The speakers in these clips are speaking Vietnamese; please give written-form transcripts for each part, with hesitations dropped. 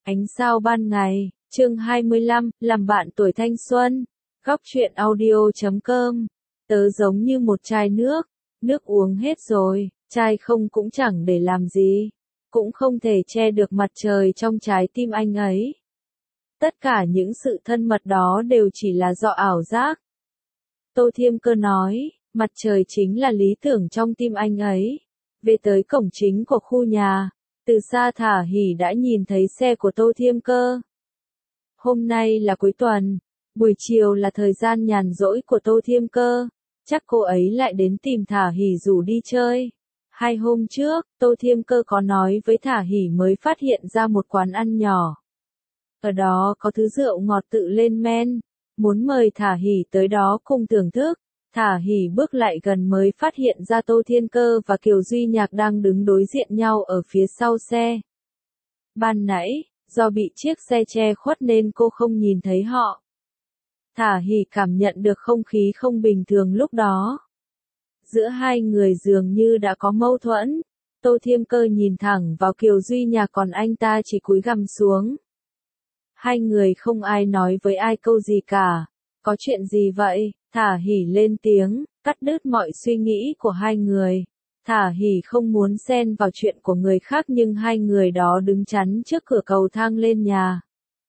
Ánh sao ban ngày, chương 25, làm bạn tuổi thanh xuân. Góc truyện audio.com. Tớ giống như một chai nước uống hết rồi, chai không cũng chẳng để làm gì, cũng không thể che được mặt trời trong trái tim anh ấy. Tất cả những sự thân mật đó đều chỉ là do ảo giác. Tô Thiêm Cơ nói, mặt trời chính là lý tưởng trong tim anh ấy. Về tới cổng chính của khu nhà, từ xa Thả Hỉ đã nhìn thấy xe của Tô Thiêm Cơ. Hôm nay là cuối tuần, buổi chiều là thời gian nhàn rỗi của Tô Thiêm Cơ, chắc cô ấy lại đến tìm Thả Hỉ rủ đi chơi. 2 hôm trước, Tô Thiêm Cơ có nói với Thả Hỉ mới phát hiện ra một quán ăn nhỏ. Ở đó có thứ rượu ngọt tự lên men, muốn mời Thả Hỉ tới đó cùng thưởng thức. Thả Hỉ bước lại gần mới phát hiện ra Tô Thiên Cơ và Kiều Duy Nhạc đang đứng đối diện nhau ở phía sau xe. Ban nãy, do bị chiếc xe che khuất nên cô không nhìn thấy họ. Thả Hỉ cảm nhận được không khí không bình thường lúc đó. Giữa hai người dường như đã có mâu thuẫn. Tô Thiêm Cơ nhìn thẳng vào Kiều Duy Nhạc còn anh ta chỉ cúi gằm xuống. Hai người không ai nói với ai câu gì cả. Có chuyện gì vậy? Thả Hỉ lên tiếng, cắt đứt mọi suy nghĩ của hai người. Thả Hỉ không muốn xen vào chuyện của người khác nhưng hai người đó đứng chắn trước cửa cầu thang lên nhà.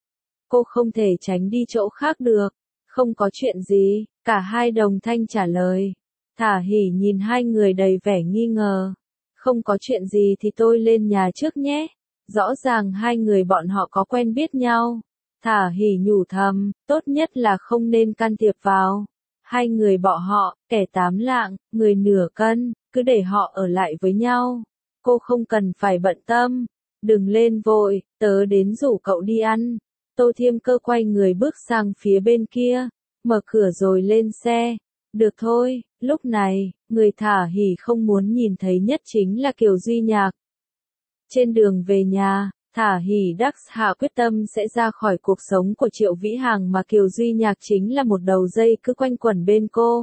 Cô không thể tránh đi chỗ khác được. Không có chuyện gì, cả hai đồng thanh trả lời. Thả Hỉ nhìn hai người đầy vẻ nghi ngờ. Không có chuyện gì thì tôi lên nhà trước nhé. Rõ ràng hai người bọn họ có quen biết nhau. Thả Hỉ nhủ thầm, tốt nhất là không nên can thiệp vào. Hai người bọn họ, kẻ 8 lạng, người nửa cân, cứ để họ ở lại với nhau. Cô không cần phải bận tâm. Đừng lên vội, tớ đến rủ cậu đi ăn. Tô Thiêm Cơ quay người bước sang phía bên kia, mở cửa rồi lên xe. Được thôi, lúc này, người Thả Hỉ không muốn nhìn thấy nhất chính là Kiều Duy Nhạc. Trên đường về nhà, Thả Hỉ đắc hạ quyết tâm sẽ ra khỏi cuộc sống của Triệu Vĩ Hằng mà Kiều Duy Nhạc chính là một đầu dây cứ quanh quẩn bên cô.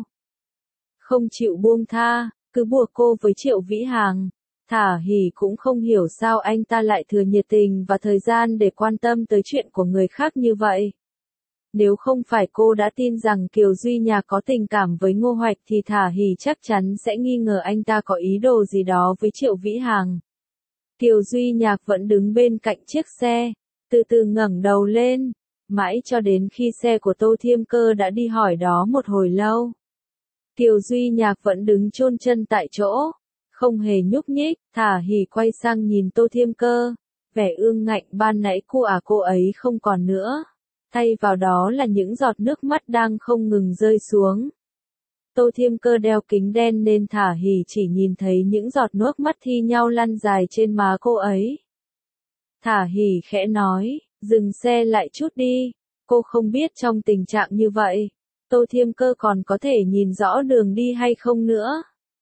Không chịu buông tha, cứ buộc cô với Triệu Vĩ Hằng. Thả Hỉ cũng không hiểu sao anh ta lại thừa nhiệt tình và thời gian để quan tâm tới chuyện của người khác như vậy. Nếu không phải cô đã tin rằng Kiều Duy Nhạc có tình cảm với Ngô Hoạch thì Thả Hỉ chắc chắn sẽ nghi ngờ anh ta có ý đồ gì đó với Triệu Vĩ Hằng. Kiều Duy Nhạc vẫn đứng bên cạnh chiếc xe, từ từ ngẩng đầu lên, mãi cho đến khi xe của Tô Thiêm Cơ đã đi hỏi đó một hồi lâu. Kiều Duy Nhạc vẫn đứng chôn chân tại chỗ, không hề nhúc nhích. Thả Hỉ quay sang nhìn Tô Thiêm Cơ, vẻ ương ngạnh ban nãy cô ấy không còn nữa, thay vào đó là những giọt nước mắt đang không ngừng rơi xuống. Tô Thiêm Cơ đeo kính đen nên Thả Hỉ chỉ nhìn thấy những giọt nước mắt thi nhau lăn dài trên má cô ấy. Thả Hỉ khẽ nói, dừng xe lại chút đi, cô không biết trong tình trạng như vậy, Tô Thiêm Cơ còn có thể nhìn rõ đường đi hay không nữa.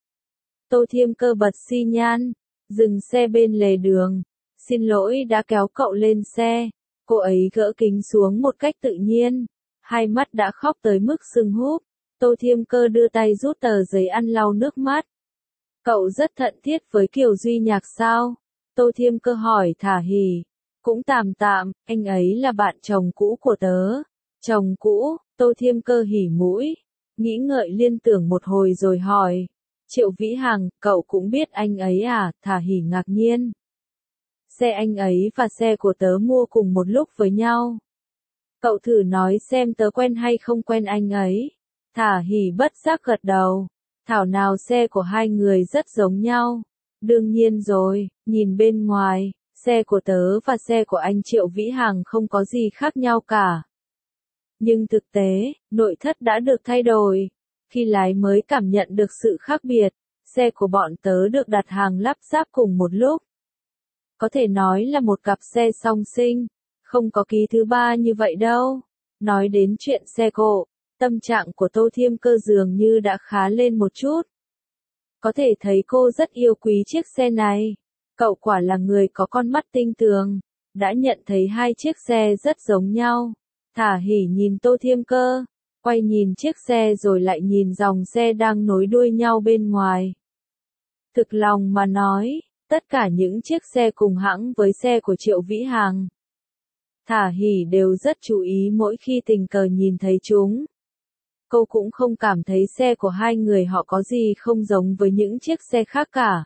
Tô Thiêm Cơ bật xi nhan, dừng xe bên lề đường, xin lỗi đã kéo cậu lên xe. Cô ấy gỡ kính xuống một cách tự nhiên, hai mắt đã khóc tới mức sưng húp. Tô Thiêm Cơ đưa tay rút tờ giấy ăn lau nước mắt. Cậu rất thận thiết với Kiều Duy Nhạc sao? Tô Thiêm Cơ hỏi Thả Hỉ. Cũng tạm tạm, anh ấy là bạn chồng cũ của tớ. Chồng cũ? Tô Thiêm Cơ hỉ mũi, nghĩ ngợi liên tưởng một hồi rồi hỏi. Triệu Vĩ Hằng, cậu cũng biết anh ấy à? Thả Hỉ ngạc nhiên. Xe anh ấy và xe của tớ mua cùng một lúc với nhau. Cậu thử nói xem tớ quen hay không quen anh ấy. Thả Hỉ bất giác gật đầu. Thảo nào xe của hai người rất giống nhau. Đương nhiên rồi, nhìn bên ngoài, xe của tớ và xe của anh Triệu Vĩ Hằng không có gì khác nhau cả. Nhưng thực tế, nội thất đã được thay đổi. Khi lái mới cảm nhận được sự khác biệt, xe của bọn tớ được đặt hàng lắp ráp cùng một lúc. Có thể nói là một cặp xe song sinh, không có ký thứ ba như vậy đâu. Nói đến chuyện xe cộ, tâm trạng của Tô Thiêm Cơ dường như đã khá lên một chút. Có thể thấy cô rất yêu quý chiếc xe này. Cậu quả là người có con mắt tinh tường, đã nhận thấy hai chiếc xe rất giống nhau. Thả Hỉ nhìn Tô Thiêm Cơ, quay nhìn chiếc xe rồi lại nhìn dòng xe đang nối đuôi nhau bên ngoài. Thực lòng mà nói, tất cả những chiếc xe cùng hãng với xe của Triệu Vĩ Hằng. Thả Hỉ đều rất chú ý mỗi khi tình cờ nhìn thấy chúng. Cô cũng không cảm thấy xe của hai người họ có gì không giống với những chiếc xe khác cả.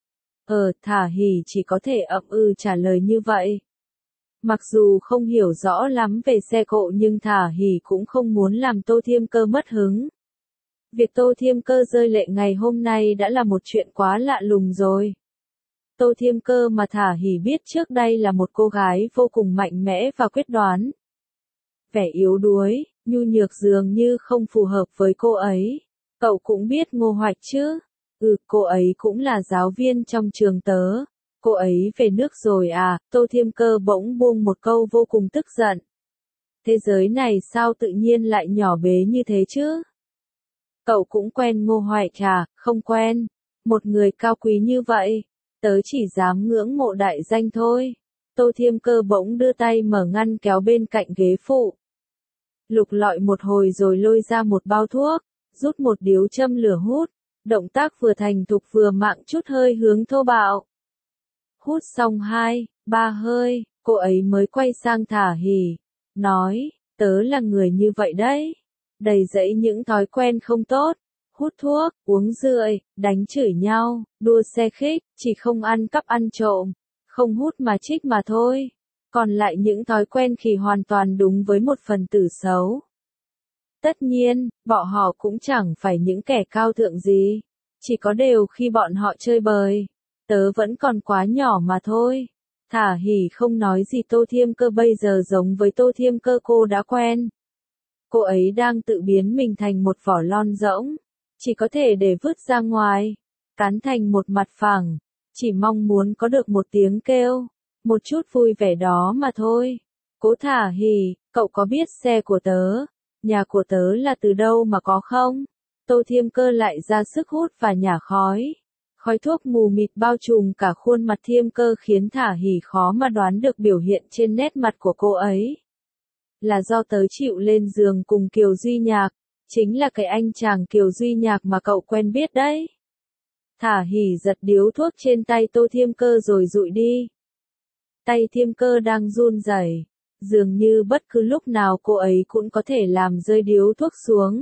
Thả Hỉ chỉ có thể ậm ừ trả lời như vậy. Mặc dù không hiểu rõ lắm về xe cộ nhưng Thả Hỉ cũng không muốn làm Tô Thiêm Cơ mất hứng. Việc Tô Thiêm Cơ rơi lệ ngày hôm nay đã là một chuyện quá lạ lùng rồi. Tô Thiêm Cơ mà Thả Hỉ biết trước đây là một cô gái vô cùng mạnh mẽ và quyết đoán. Vẻ yếu đuối, nhu nhược dường như không phù hợp với cô ấy. Cậu cũng biết Ngô Hoạch chứ? Cô ấy cũng là giáo viên trong trường tớ. Cô ấy về nước rồi à? Tô Thiêm Cơ bỗng buông một câu vô cùng tức giận. Thế giới này sao tự nhiên lại nhỏ bé như thế chứ? Cậu cũng quen Ngô Hoạch à? Không quen. Một người cao quý như vậy, tớ chỉ dám ngưỡng mộ đại danh thôi. Tô Thiêm Cơ bỗng đưa tay mở ngăn kéo bên cạnh ghế phụ. Lục lọi một hồi rồi lôi ra một bao thuốc, rút một điếu châm lửa hút, động tác vừa thành thục vừa mạng chút hơi hướng thô bạo. Hút xong 2, 3 hơi, cô ấy mới quay sang Thả Hỉ, nói, tớ là người như vậy đấy, đầy dẫy những thói quen không tốt, hút thuốc, uống rượu, đánh chửi nhau, đua xe khích, chỉ không ăn cắp ăn trộm, không hút mà trích mà thôi. Còn lại những thói quen khi hoàn toàn đúng với một phần tử xấu. Tất nhiên, bọn họ cũng chẳng phải những kẻ cao thượng gì. Chỉ có điều khi bọn họ chơi bời, tớ vẫn còn quá nhỏ mà thôi. Thả Hỉ không nói gì. Tô Thiêm Cơ bây giờ giống với Tô Thiêm Cơ cô đã quen. Cô ấy đang tự biến mình thành một vỏ lon rỗng, chỉ có thể để vứt ra ngoài, cắn thành một mặt phẳng, chỉ mong muốn có được một tiếng kêu, một chút vui vẻ đó mà thôi. Cố Thả Hỉ, cậu có biết xe của tớ, nhà của tớ là từ đâu mà có không? Tô Thiêm Cơ lại ra sức hút và nhả khói. Khói thuốc mù mịt bao trùm cả khuôn mặt Thiêm Cơ khiến Thả Hỉ khó mà đoán được biểu hiện trên nét mặt của cô ấy. Là do tớ chịu lên giường cùng Kiều Duy Nhạc, chính là cái anh chàng Kiều Duy Nhạc mà cậu quen biết đấy. Thả Hỉ giật điếu thuốc trên tay Tô Thiêm Cơ rồi dụi đi. Tay Thiêm Cơ đang run rẩy, dường như bất cứ lúc nào cô ấy cũng có thể làm rơi điếu thuốc xuống.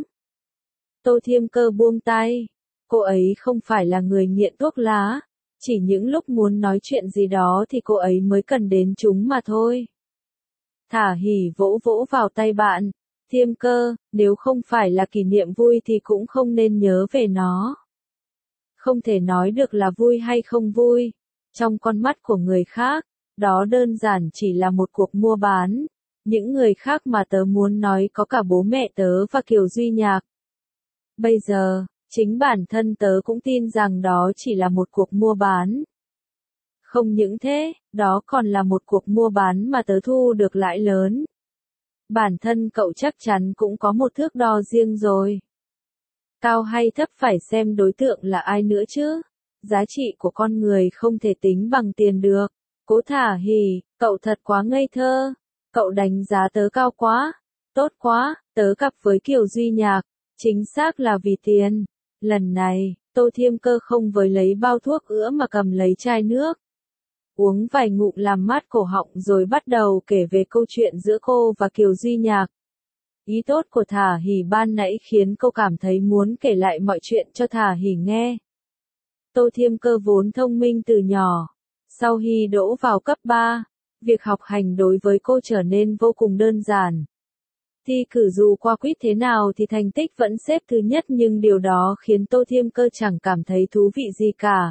Tô Thiêm Cơ buông tay. Cô ấy không phải là người nghiện thuốc lá, chỉ những lúc muốn nói chuyện gì đó thì cô ấy mới cần đến chúng mà thôi. Thả Hỉ vỗ vỗ vào tay bạn. Thiêm Cơ, nếu không phải là kỷ niệm vui thì cũng không nên nhớ về nó. Không thể nói được là vui hay không vui. Trong con mắt của người khác, đó đơn giản chỉ là một cuộc mua bán. Những người khác mà tớ muốn nói có cả bố mẹ tớ và Kiều Duy Nhạc. Bây giờ, chính bản thân tớ cũng tin rằng đó chỉ là một cuộc mua bán. Không những thế, đó còn là một cuộc mua bán mà tớ thu được lãi lớn. Bản thân cậu chắc chắn cũng có một thước đo riêng rồi. Cao hay thấp phải xem đối tượng là ai nữa chứ. Giá trị của con người không thể tính bằng tiền được. Cố Thả Hỉ, cậu thật quá ngây thơ. Cậu đánh giá tớ cao quá. Tốt quá, tớ cặp với Kiều Duy Nhạc. Chính xác là vì tiền. Lần này, Tô Thiêm Cơ không với lấy bao thuốc ữa mà cầm lấy chai nước. Uống vài ngụm làm mát cổ họng rồi bắt đầu kể về câu chuyện giữa cô và Kiều Duy Nhạc. Ý tốt của Thả Hỉ ban nãy khiến cô cảm thấy muốn kể lại mọi chuyện cho Thả Hỉ nghe. Tô Thiêm Cơ vốn thông minh từ nhỏ. Sau khi đỗ vào cấp 3, việc học hành đối với cô trở nên vô cùng đơn giản. Thi cử dù qua quýt thế nào thì thành tích vẫn xếp thứ nhất nhưng điều đó khiến Tô Thiêm Cơ chẳng cảm thấy thú vị gì cả.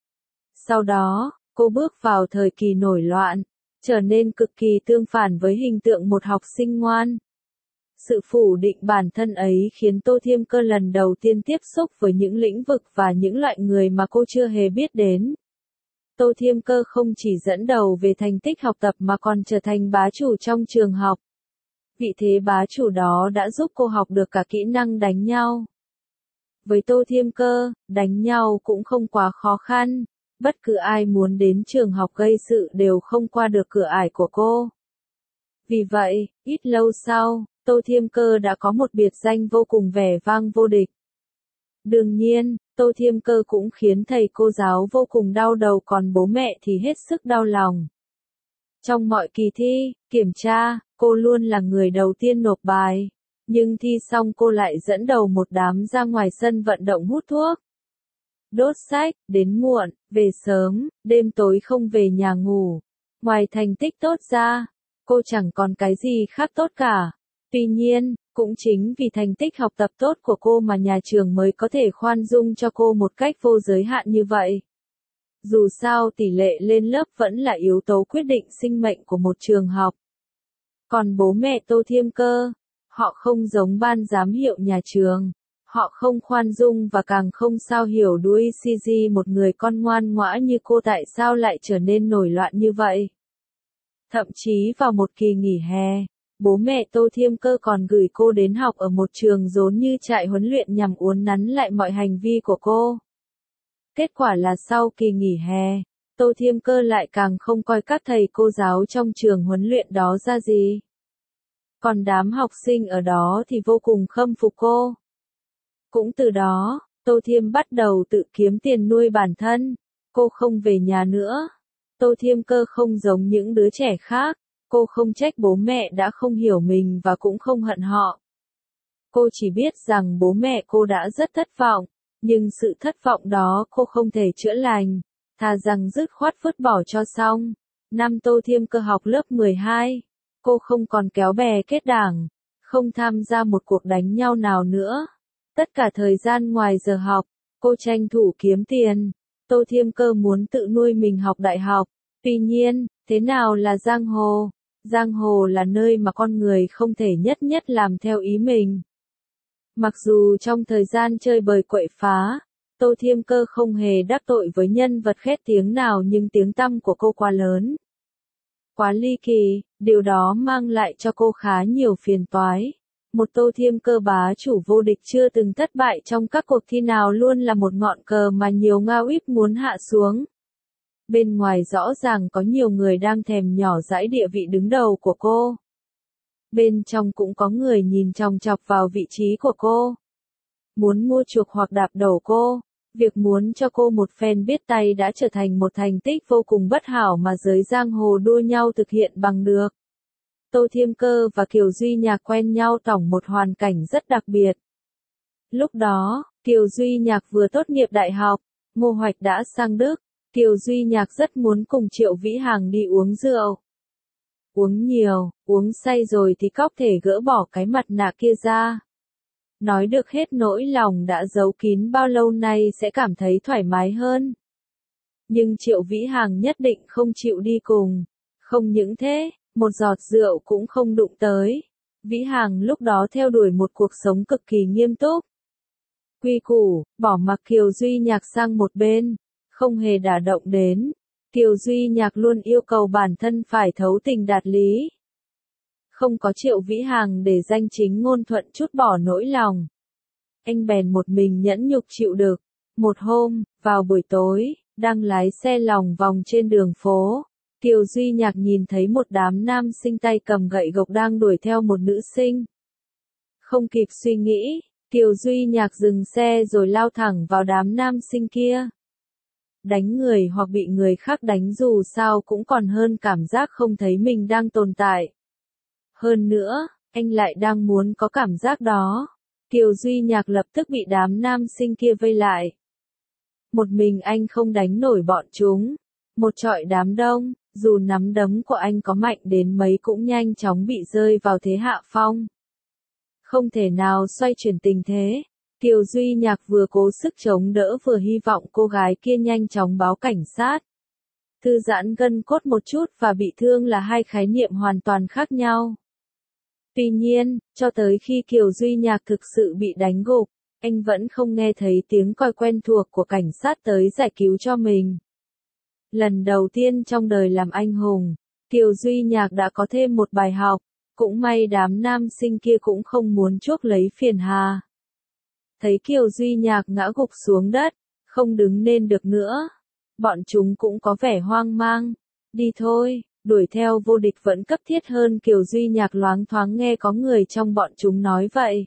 Sau đó, cô bước vào thời kỳ nổi loạn, trở nên cực kỳ tương phản với hình tượng một học sinh ngoan. Sự phủ định bản thân ấy khiến Tô Thiêm Cơ lần đầu tiên tiếp xúc với những lĩnh vực và những loại người mà cô chưa hề biết đến. Tô Thiêm Cơ không chỉ dẫn đầu về thành tích học tập mà còn trở thành bá chủ trong trường học. Vị thế bá chủ đó đã giúp cô học được cả kỹ năng đánh nhau. Với Tô Thiêm Cơ, đánh nhau cũng không quá khó khăn. Bất cứ ai muốn đến trường học gây sự đều không qua được cửa ải của cô. Vì vậy, ít lâu sau, Tô Thiêm Cơ đã có một biệt danh vô cùng vẻ vang vô địch. Đương nhiên, Tô Thiêm Cơ cũng khiến thầy cô giáo vô cùng đau đầu còn bố mẹ thì hết sức đau lòng. Trong mọi kỳ thi, kiểm tra, cô luôn là người đầu tiên nộp bài. Nhưng thi xong cô lại dẫn đầu một đám ra ngoài sân vận động hút thuốc, đốt sách, đến muộn, về sớm, đêm tối không về nhà ngủ. Ngoài thành tích tốt ra, cô chẳng còn cái gì khác tốt cả. Tuy nhiên, cũng chính vì thành tích học tập tốt của cô mà nhà trường mới có thể khoan dung cho cô một cách vô giới hạn như vậy. Dù sao tỷ lệ lên lớp vẫn là yếu tố quyết định sinh mệnh của một trường học. Còn bố mẹ Tô Thiêm Cơ, họ không giống ban giám hiệu nhà trường. Họ không khoan dung và càng không sao hiểu đuôi CG một người con ngoan ngoã như cô tại sao lại trở nên nổi loạn như vậy. Thậm chí vào một kỳ nghỉ hè, bố mẹ Tô Thiêm Cơ còn gửi cô đến học ở một trường giống như trại huấn luyện nhằm uốn nắn lại mọi hành vi của cô. Kết quả là sau kỳ nghỉ hè, Tô Thiêm Cơ lại càng không coi các thầy cô giáo trong trường huấn luyện đó ra gì. Còn đám học sinh ở đó thì vô cùng khâm phục cô. Cũng từ đó, Tô Thiêm bắt đầu tự kiếm tiền nuôi bản thân. Cô không về nhà nữa. Tô Thiêm Cơ không giống những đứa trẻ khác. Cô không trách bố mẹ đã không hiểu mình và cũng không hận họ. Cô chỉ biết rằng bố mẹ cô đã rất thất vọng. Nhưng sự thất vọng đó cô không thể chữa lành. Thà rằng dứt khoát vứt bỏ cho xong. Năm Tô Thiêm Cơ học lớp 12. Cô không còn kéo bè kết đảng. Không tham gia một cuộc đánh nhau nào nữa. Tất cả thời gian ngoài giờ học, cô tranh thủ kiếm tiền. Tô Thiêm Cơ muốn tự nuôi mình học đại học. Tuy nhiên, thế nào là giang hồ? Giang hồ là nơi mà con người không thể nhất nhất làm theo ý mình. Mặc dù trong thời gian chơi bời quậy phá, Tô Thiêm Cơ không hề đắc tội với nhân vật khét tiếng nào nhưng tiếng tăm của cô quá lớn. Quá ly kỳ, điều đó mang lại cho cô khá nhiều phiền toái. Một Tô Thiêm Cơ bá chủ vô địch chưa từng thất bại trong các cuộc thi nào luôn là một ngọn cờ mà nhiều ngao íp muốn hạ xuống. Bên ngoài rõ ràng có nhiều người đang thèm nhỏ dãi địa vị đứng đầu của cô. Bên trong cũng có người nhìn chòng chọc vào vị trí của cô. Muốn mua chuộc hoặc đạp đầu cô. Việc muốn cho cô một phen biết tay đã trở thành một thành tích vô cùng bất hảo mà giới giang hồ đua nhau thực hiện bằng được. Tô Thiêm Cơ và Kiều Duy Nhạc quen nhau trong một hoàn cảnh rất đặc biệt. Lúc đó, Kiều Duy Nhạc vừa tốt nghiệp đại học, Ngô Hoạch đã sang Đức. Kiều Duy Nhạc rất muốn cùng Triệu Vĩ Hàng đi uống rượu. Uống nhiều, uống say rồi thì cóc thể gỡ bỏ cái mặt nạ kia ra. Nói được hết nỗi lòng đã giấu kín bao lâu nay sẽ cảm thấy thoải mái hơn. Nhưng Triệu Vĩ Hàng nhất định không chịu đi cùng. Không những thế, một giọt rượu cũng không đụng tới. Vĩ Hàng lúc đó theo đuổi một cuộc sống cực kỳ nghiêm túc. Quy củ, bỏ mặc Kiều Duy Nhạc sang một bên, không hề đả động đến. Kiều Duy Nhạc luôn yêu cầu bản thân phải thấu tình đạt lý. Không có Triệu Vĩ Hàng để danh chính ngôn thuận chút bỏ nỗi lòng. Anh bèn một mình nhẫn nhục chịu đựng. Một hôm, vào buổi tối, đang lái xe lòng vòng trên đường phố. Kiều Duy Nhạc nhìn thấy một đám nam sinh tay cầm gậy gộc đang đuổi theo một nữ sinh. Không kịp suy nghĩ, Kiều Duy Nhạc dừng xe rồi lao thẳng vào đám nam sinh kia. Đánh người hoặc bị người khác đánh dù sao cũng còn hơn cảm giác không thấy mình đang tồn tại. Hơn nữa, anh lại đang muốn có cảm giác đó. Kiều Duy Nhạc lập tức bị đám nam sinh kia vây lại. Một mình anh không đánh nổi bọn chúng. Một trọi đám đông, dù nắm đấm của anh có mạnh đến mấy cũng nhanh chóng bị rơi vào thế hạ phong. Không thể nào xoay chuyển tình thế. Kiều Duy Nhạc vừa cố sức chống đỡ vừa hy vọng cô gái kia nhanh chóng báo cảnh sát. Thư giãn gân cốt một chút và bị thương là hai khái niệm hoàn toàn khác nhau. Tuy nhiên, cho tới khi Kiều Duy Nhạc thực sự bị đánh gục, anh vẫn không nghe thấy tiếng còi quen thuộc của cảnh sát tới giải cứu cho mình. Lần đầu tiên trong đời làm anh hùng, Kiều Duy Nhạc đã có thêm một bài học, cũng may đám nam sinh kia cũng không muốn chuốc lấy phiền hà. Thấy Kiều Duy Nhạc ngã gục xuống đất, không đứng lên được nữa. Bọn chúng cũng có vẻ hoang mang. Đi thôi, đuổi theo vô địch vẫn cấp thiết hơn. Kiều Duy Nhạc loáng thoáng nghe có người trong bọn chúng nói vậy.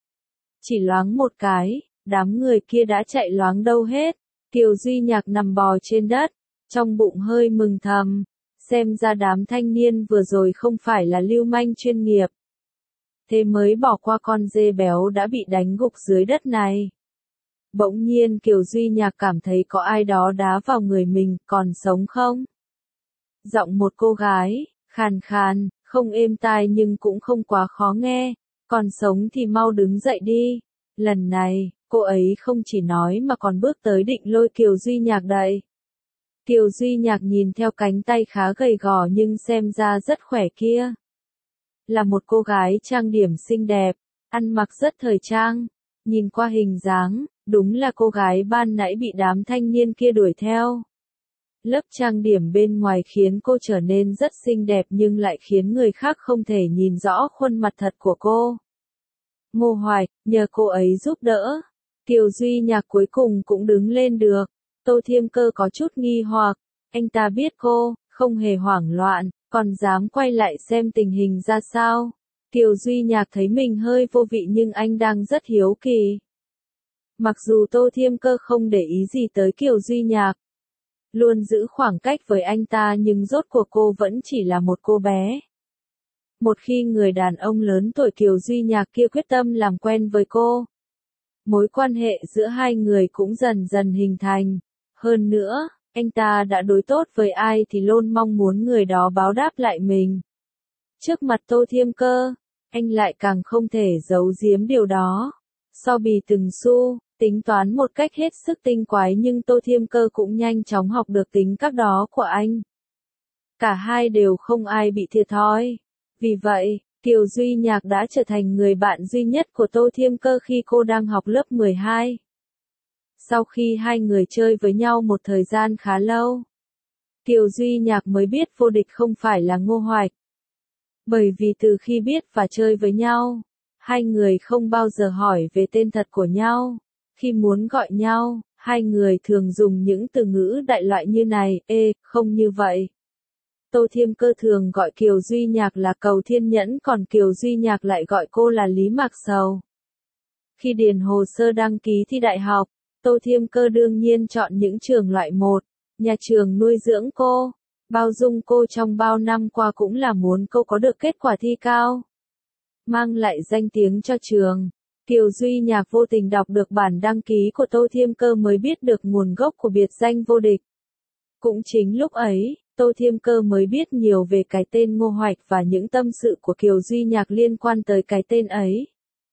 Chỉ loáng một cái, đám người kia đã chạy loáng đâu hết. Kiều Duy Nhạc nằm bò trên đất, trong bụng hơi mừng thầm. Xem ra đám thanh niên vừa rồi không phải là lưu manh chuyên nghiệp. Thế mới bỏ qua con dê béo đã bị đánh gục dưới đất này. Bỗng nhiên Kiều Duy Nhạc cảm thấy có ai đó đá vào người mình, còn sống không? Giọng một cô gái, khàn khàn, không êm tai nhưng cũng không quá khó nghe. Còn sống thì mau đứng dậy đi. Lần này, cô ấy không chỉ nói mà còn bước tới định lôi Kiều Duy Nhạc đậy. Kiều Duy Nhạc nhìn theo cánh tay khá gầy gò nhưng xem ra rất khỏe kia. Là một cô gái trang điểm xinh đẹp, ăn mặc rất thời trang. Nhìn qua hình dáng, đúng là cô gái ban nãy bị đám thanh niên kia đuổi theo. Lớp trang điểm bên ngoài khiến cô trở nên rất xinh đẹp nhưng lại khiến người khác không thể nhìn rõ khuôn mặt thật của cô. Ngô Hoài, nhờ cô ấy giúp đỡ. Kiều Duy Nhạc cuối cùng cũng đứng lên được. Tô Thiêm Cơ có chút nghi hoặc, anh ta biết cô, không hề hoảng loạn, còn dám quay lại xem tình hình ra sao. Kiều Duy Nhạc thấy mình hơi vô vị nhưng anh đang rất hiếu kỳ. Mặc dù Tô Thiêm Cơ không để ý gì tới Kiều Duy Nhạc, luôn giữ khoảng cách với anh ta nhưng rốt cuộc cô vẫn chỉ là một cô bé. Một khi người đàn ông lớn tuổi Kiều Duy Nhạc kia quyết tâm làm quen với cô, mối quan hệ giữa hai người cũng dần dần hình thành. Hơn nữa, anh ta đã đối tốt với ai thì luôn mong muốn người đó báo đáp lại mình. Trước mặt Tô Thiêm Cơ, anh lại càng không thể giấu giếm điều đó. So bì từng xu, tính toán một cách hết sức tinh quái nhưng Tô Thiêm Cơ cũng nhanh chóng học được tính các đó của anh. Cả hai đều không ai bị thiệt thòi. Vì vậy, Kiều Duy Nhạc đã trở thành người bạn duy nhất của Tô Thiêm Cơ khi cô đang học lớp 12. Sau khi hai người chơi với nhau một thời gian khá lâu, Kiều Duy Nhạc mới biết vô địch không phải là Ngô Hoạch. Bởi vì từ khi biết và chơi với nhau, hai người không bao giờ hỏi về tên thật của nhau. Khi muốn gọi nhau, hai người thường dùng những từ ngữ đại loại như này, không như vậy. Tô Thiêm Cơ thường gọi Kiều Duy Nhạc là Cầu Thiên Nhẫn còn Kiều Duy Nhạc lại gọi cô là Lý Mạc Sầu. Khi điền hồ sơ đăng ký thi đại học, Tô Thiêm Cơ đương nhiên chọn những trường loại 1, nhà trường nuôi dưỡng cô, bao dung cô trong bao năm qua cũng là muốn cô có được kết quả thi cao, mang lại danh tiếng cho trường. Kiều Duy Nhạc vô tình đọc được bản đăng ký của Tô Thiêm Cơ mới biết được nguồn gốc của biệt danh vô địch. Cũng chính lúc ấy, Tô Thiêm Cơ mới biết nhiều về cái tên Ngô Hoạch và những tâm sự của Kiều Duy Nhạc liên quan tới cái tên ấy.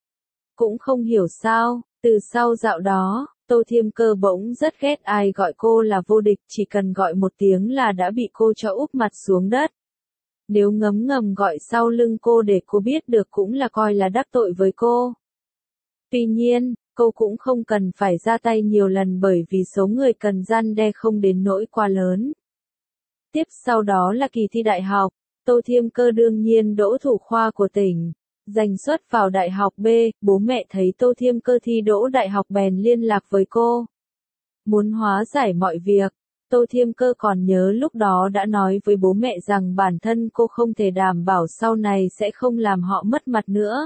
Cũng không hiểu sao, từ sau dạo đó, Tô Thiêm Cơ bỗng rất ghét ai gọi cô là vô địch, chỉ cần gọi một tiếng là đã bị cô cho úp mặt xuống đất. Nếu ngấm ngầm gọi sau lưng cô để cô biết được cũng là coi là đắc tội với cô. Tuy nhiên, cô cũng không cần phải ra tay nhiều lần bởi vì số người cần răn đe không đến nỗi quá lớn. Tiếp sau đó là kỳ thi đại học, Tô Thiêm Cơ đương nhiên đỗ thủ khoa của tỉnh, giành suất vào đại học B, bố mẹ thấy Tô Thiêm Cơ thi đỗ đại học bèn liên lạc với cô. Muốn hóa giải mọi việc, Tô Thiêm Cơ còn nhớ lúc đó đã nói với bố mẹ rằng bản thân cô không thể đảm bảo sau này sẽ không làm họ mất mặt nữa.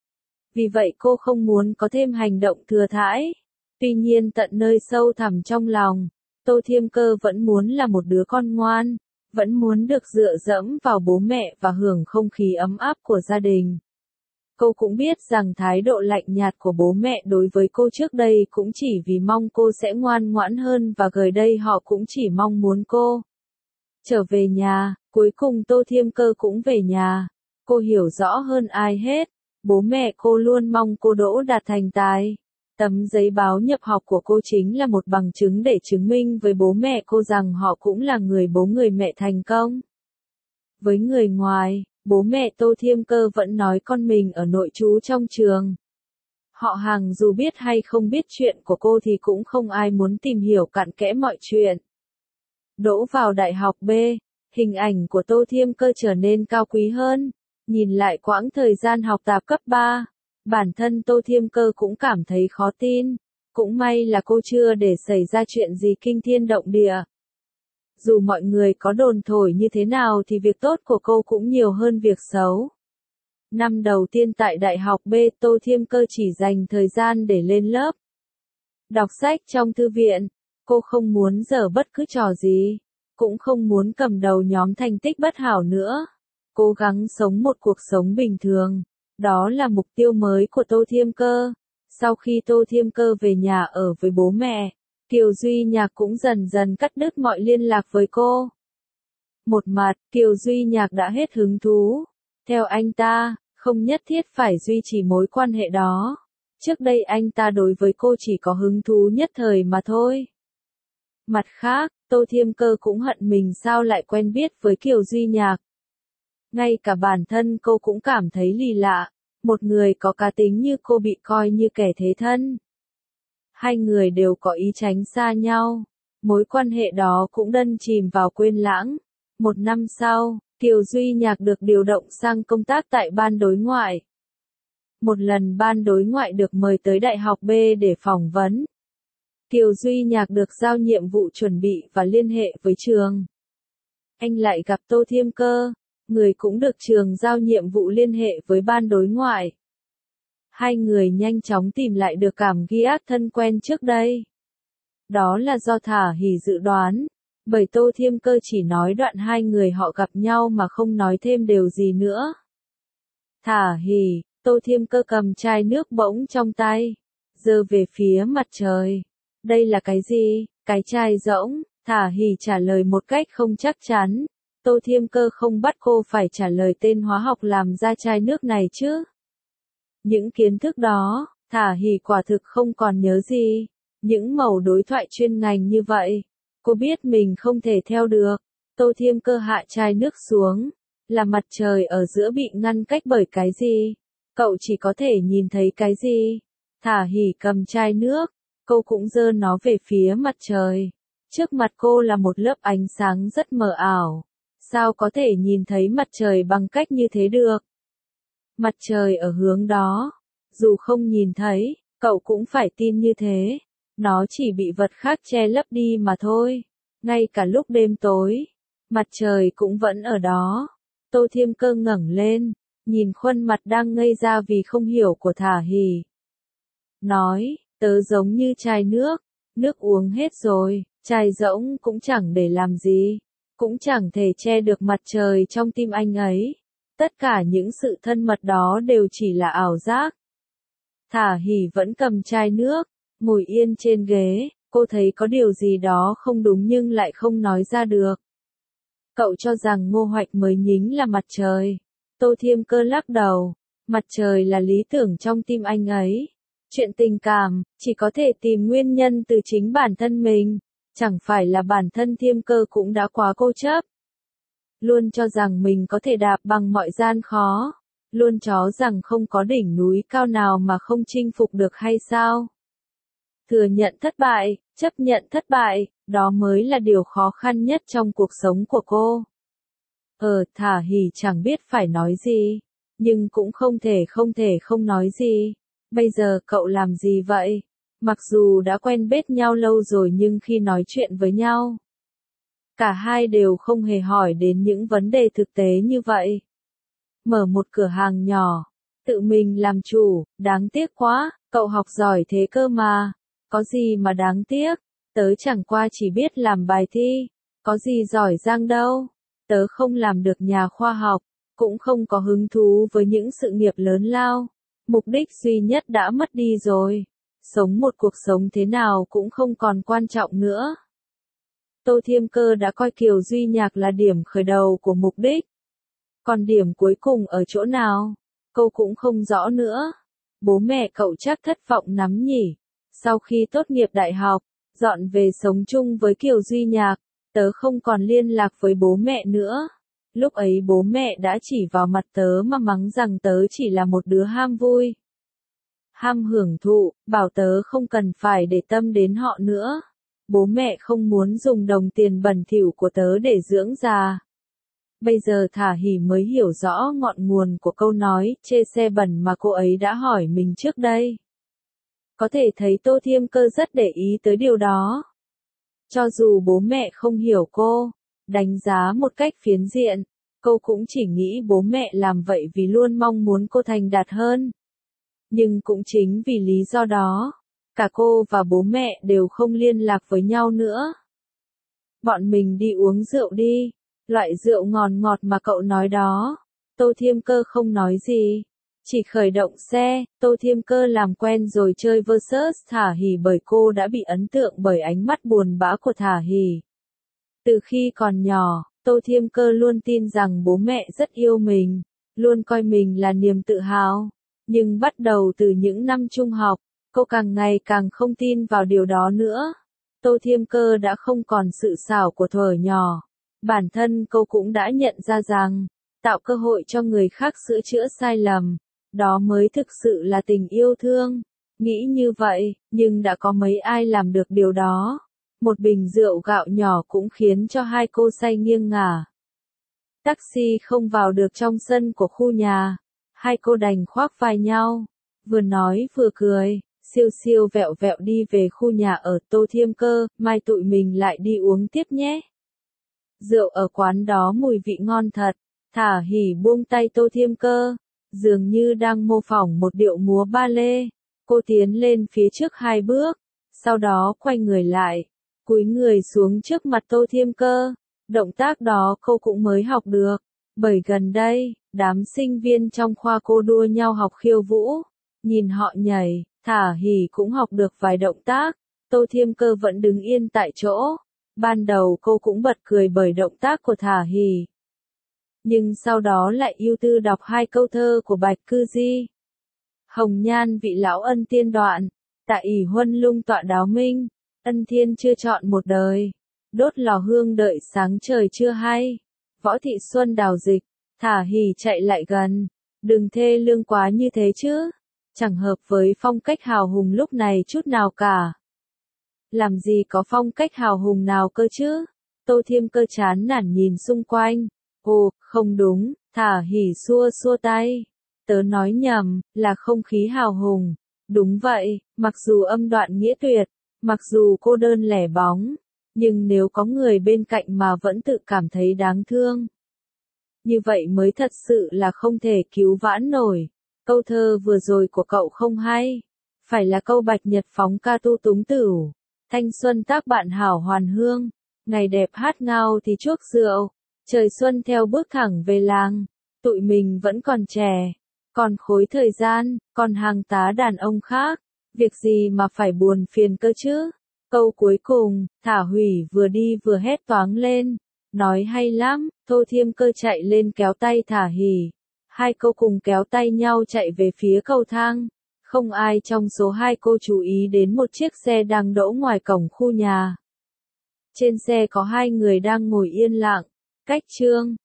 Vì vậy cô không muốn có thêm hành động thừa thãi. Tuy nhiên tận nơi sâu thẳm trong lòng, Tô Thiêm Cơ vẫn muốn là một đứa con ngoan, vẫn muốn được dựa dẫm vào bố mẹ và hưởng không khí ấm áp của gia đình. Cô cũng biết rằng thái độ lạnh nhạt của bố mẹ đối với cô trước đây cũng chỉ vì mong cô sẽ ngoan ngoãn hơn và gần đây họ cũng chỉ mong muốn cô trở về nhà. Cuối cùng Tô Thiêm Cơ cũng về nhà. Cô hiểu rõ hơn ai hết, bố mẹ cô luôn mong cô đỗ đạt thành tài. Tấm giấy báo nhập học của cô chính là một bằng chứng để chứng minh với bố mẹ cô rằng họ cũng là người bố người mẹ thành công. Với người ngoài, bố mẹ Tô Thiêm Cơ vẫn nói con mình ở nội trú trong trường. Họ hàng dù biết hay không biết chuyện của cô thì cũng không ai muốn tìm hiểu cặn kẽ mọi chuyện. Đỗ vào đại học B, hình ảnh của Tô Thiêm Cơ trở nên cao quý hơn. Nhìn lại quãng thời gian học tập cấp 3, bản thân Tô Thiêm Cơ cũng cảm thấy khó tin. Cũng may là cô chưa để xảy ra chuyện gì kinh thiên động địa. Dù mọi người có đồn thổi như thế nào thì việc tốt của cô cũng nhiều hơn việc xấu. Năm đầu tiên tại Đại học B, Tô Thiêm Cơ chỉ dành thời gian để lên lớp. Đọc sách trong thư viện, cô không muốn giở bất cứ trò gì. cũng không muốn cầm đầu nhóm thành tích bất hảo nữa. Cố gắng sống một cuộc sống bình thường, đó là mục tiêu mới của Tô Thiêm Cơ. Sau khi Tô Thiêm Cơ về nhà ở với bố mẹ, Kiều Duy Nhạc cũng dần dần cắt đứt mọi liên lạc với cô. Một mặt, Kiều Duy Nhạc đã hết hứng thú. Theo anh ta, không nhất thiết phải duy trì mối quan hệ đó. Trước đây anh ta đối với cô chỉ có hứng thú nhất thời mà thôi. Mặt khác, Tô Thiêm Cơ cũng hận mình sao lại quen biết với Kiều Duy Nhạc. Ngay cả bản thân cô cũng cảm thấy lì lạ, một người có cá tính như cô bị coi như kẻ thế thân. Hai người đều có ý tránh xa nhau, mối quan hệ đó cũng đâm chìm vào quên lãng. Một năm sau, Kiều Duy Nhạc được điều động sang công tác tại ban đối ngoại. Một lần ban đối ngoại được mời tới Đại học B để phỏng vấn. Kiều Duy Nhạc được giao nhiệm vụ chuẩn bị và liên hệ với trường. Anh lại gặp Tô Thiêm Cơ, người cũng được trường giao nhiệm vụ liên hệ với ban đối ngoại. Hai người nhanh chóng tìm lại được cảm ghi ác thân quen trước đây. Đó là do Thả Hỉ dự đoán, bởi Tô Thiêm Cơ chỉ nói đoạn hai người họ gặp nhau mà không nói thêm điều gì nữa. Thả Hỉ, Tô Thiêm Cơ cầm chai nước bỗng trong tay, giơ về phía mặt trời. Đây là cái gì? Cái chai rỗng, Thả Hỉ trả lời một cách không chắc chắn. Tô Thiêm Cơ không bắt cô phải trả lời tên hóa học làm ra chai nước này chứ. Những kiến thức đó, Thả Hỉ quả thực không còn nhớ gì. Những mẩu đối thoại chuyên ngành như vậy, cô biết mình không thể theo được. Tô Thiêm Cơ hạ chai nước xuống, là mặt trời ở giữa bị ngăn cách bởi cái gì? Cậu chỉ có thể nhìn thấy cái gì? Thả Hỉ cầm chai nước, cô cũng giơ nó về phía mặt trời. Trước mặt cô là một lớp ánh sáng rất mờ ảo. Sao có thể nhìn thấy mặt trời bằng cách như thế được? Mặt trời ở hướng đó. Dù không nhìn thấy, cậu cũng phải tin như thế. Nó chỉ bị vật khác che lấp đi mà thôi. Ngay cả lúc đêm tối, mặt trời cũng vẫn ở đó. Tô Thiêm Cơ ngẩng lên, nhìn khuôn mặt đang ngây ra vì không hiểu của Thả Hỉ. Nói, tớ giống như chai nước, nước uống hết rồi, chai rỗng cũng chẳng để làm gì, cũng chẳng thể che được mặt trời trong tim anh ấy. Tất cả những sự thân mật đó đều chỉ là ảo giác. Thả Hỉ vẫn cầm chai nước, ngồi yên trên ghế, cô thấy có điều gì đó không đúng nhưng lại không nói ra được. Cậu cho rằng Ngô Hoạch mới nhính là mặt trời. Tô Thiêm Cơ lắc đầu, mặt trời là lý tưởng trong tim anh ấy. Chuyện tình cảm, chỉ có thể tìm nguyên nhân từ chính bản thân mình, chẳng phải là bản thân Thiêm Cơ cũng đã quá cố chấp. Luôn cho rằng mình có thể đạp bằng mọi gian khó, luôn cho rằng không có đỉnh núi cao nào mà không chinh phục được hay sao? Thừa nhận thất bại, chấp nhận thất bại, đó mới là điều khó khăn nhất trong cuộc sống của cô. Thả Hỉ chẳng biết phải nói gì, nhưng cũng không thể không nói gì. Bây giờ cậu làm gì vậy? Mặc dù đã quen biết nhau lâu rồi nhưng khi nói chuyện với nhau, cả hai đều không hề hỏi đến những vấn đề thực tế như vậy. Mở một cửa hàng nhỏ, tự mình làm chủ, đáng tiếc quá, cậu học giỏi thế cơ mà. Có gì mà đáng tiếc, tớ chẳng qua chỉ biết làm bài thi, có gì giỏi giang đâu. Tớ không làm được nhà khoa học, cũng không có hứng thú với những sự nghiệp lớn lao. Mục đích duy nhất đã mất đi rồi. Sống một cuộc sống thế nào cũng không còn quan trọng nữa. Tô Thiêm Cơ đã coi Kiều Duy Nhạc là điểm khởi đầu của mục đích. Còn điểm cuối cùng ở chỗ nào? Cô cũng không rõ nữa. Bố mẹ cậu chắc thất vọng lắm nhỉ? Sau khi tốt nghiệp đại học, dọn về sống chung với Kiều Duy Nhạc, tớ không còn liên lạc với bố mẹ nữa. Lúc ấy bố mẹ đã chỉ vào mặt tớ mà mắng rằng tớ chỉ là một đứa ham vui, ham hưởng thụ, bảo tớ không cần phải để tâm đến họ nữa. Bố mẹ không muốn dùng đồng tiền bẩn thỉu của tớ để dưỡng già. Bây giờ Thả Hỉ mới hiểu rõ ngọn nguồn của câu nói chê xe bẩn mà cô ấy đã hỏi mình trước đây. Có thể thấy Tô Thiêm Cơ rất để ý tới điều đó. Cho dù bố mẹ không hiểu cô, đánh giá một cách phiến diện, cô cũng chỉ nghĩ bố mẹ làm vậy vì luôn mong muốn cô thành đạt hơn. Nhưng cũng chính vì lý do đó, cả cô và bố mẹ đều không liên lạc với nhau nữa. bọn mình đi uống rượu đi. Loại rượu ngọt ngọt mà cậu nói đó. Tô Thiêm Cơ không nói gì. Chỉ khởi động xe, Tô Thiêm Cơ làm quen rồi chơi versus Thả Hỉ bởi cô đã bị ấn tượng bởi ánh mắt buồn bã của Thả Hỉ. Từ khi còn nhỏ, Tô Thiêm Cơ luôn tin rằng bố mẹ rất yêu mình, luôn coi mình là niềm tự hào. Nhưng bắt đầu từ những năm trung học, cô càng ngày càng không tin vào điều đó nữa. Tô Thiêm Cơ đã không còn sự xảo của thuở nhỏ. Bản thân cô cũng đã nhận ra rằng, tạo cơ hội cho người khác sửa chữa sai lầm, đó mới thực sự là tình yêu thương. Nghĩ như vậy, nhưng đã có mấy ai làm được điều đó. Một bình rượu gạo nhỏ cũng khiến cho hai cô say nghiêng ngả. Taxi không vào được trong sân của khu nhà. Hai cô đành khoác vai nhau. Vừa nói vừa cười, siêu siêu vẹo vẹo đi về khu nhà ở Tô Thiêm Cơ, mai tụi mình lại đi uống tiếp nhé. Rượu ở quán đó mùi vị ngon thật. Thả Hỉ buông tay Tô Thiêm Cơ, dường như đang mô phỏng một điệu múa ba lê. Cô tiến lên phía trước 2 bước, sau đó quay người lại, cúi người xuống trước mặt Tô Thiêm Cơ. Động tác đó cô cũng mới học được, bởi gần đây, đám sinh viên trong khoa cô đua nhau học khiêu vũ. Nhìn họ nhảy, Thả Hỉ cũng học được vài động tác. Tô Thiêm Cơ vẫn đứng yên tại chỗ. Ban đầu cô cũng bật cười bởi động tác của Thả Hỉ. Nhưng sau đó lại ưu tư đọc 2 câu thơ của Bạch Cư Di. Hồng nhan vị lão ân tiên đoạn, tạ ỷ huân lung tọa đáo minh, ân thiên chưa chọn một đời, đốt lò hương đợi sáng trời chưa hay. Võ Thị Xuân đào dịch, Thả Hỉ chạy lại gần, đừng thê lương quá như thế chứ, chẳng hợp với phong cách hào hùng lúc này chút nào cả. Làm gì có phong cách hào hùng nào cơ chứ? Tô Thiêm Cơ chán nản nhìn xung quanh. Ồ, không đúng, Thả Hỉ xua xua tay. Tớ nói nhầm, là không khí hào hùng. Đúng vậy, mặc dù âm đoạn nghĩa tuyệt, mặc dù cô đơn lẻ bóng, nhưng nếu có người bên cạnh mà vẫn tự cảm thấy đáng thương, như vậy mới thật sự là không thể cứu vãn nổi. Câu thơ vừa rồi của cậu không hay. Phải là câu Bạch Nhật phóng ca tu túng tửu. Thanh xuân tác bạn hảo hoàn hương. Ngày đẹp hát ngao thì chuốc rượu. Trời xuân theo bước thẳng về làng. Tụi mình vẫn còn trẻ. Còn khối thời gian, còn hàng tá đàn ông khác. Việc gì mà phải buồn phiền cơ chứ? Câu cuối cùng, Thả Hỉ vừa đi vừa hét toáng lên. Nói hay lắm, Tô Thiêm Cơ chạy lên kéo tay Thả Hỉ. Hai cô cùng kéo tay nhau chạy về phía cầu thang. Không ai trong số hai cô chú ý đến một chiếc xe đang đỗ ngoài cổng khu nhà. Trên xe có 2 người đang ngồi yên lặng. Cách chương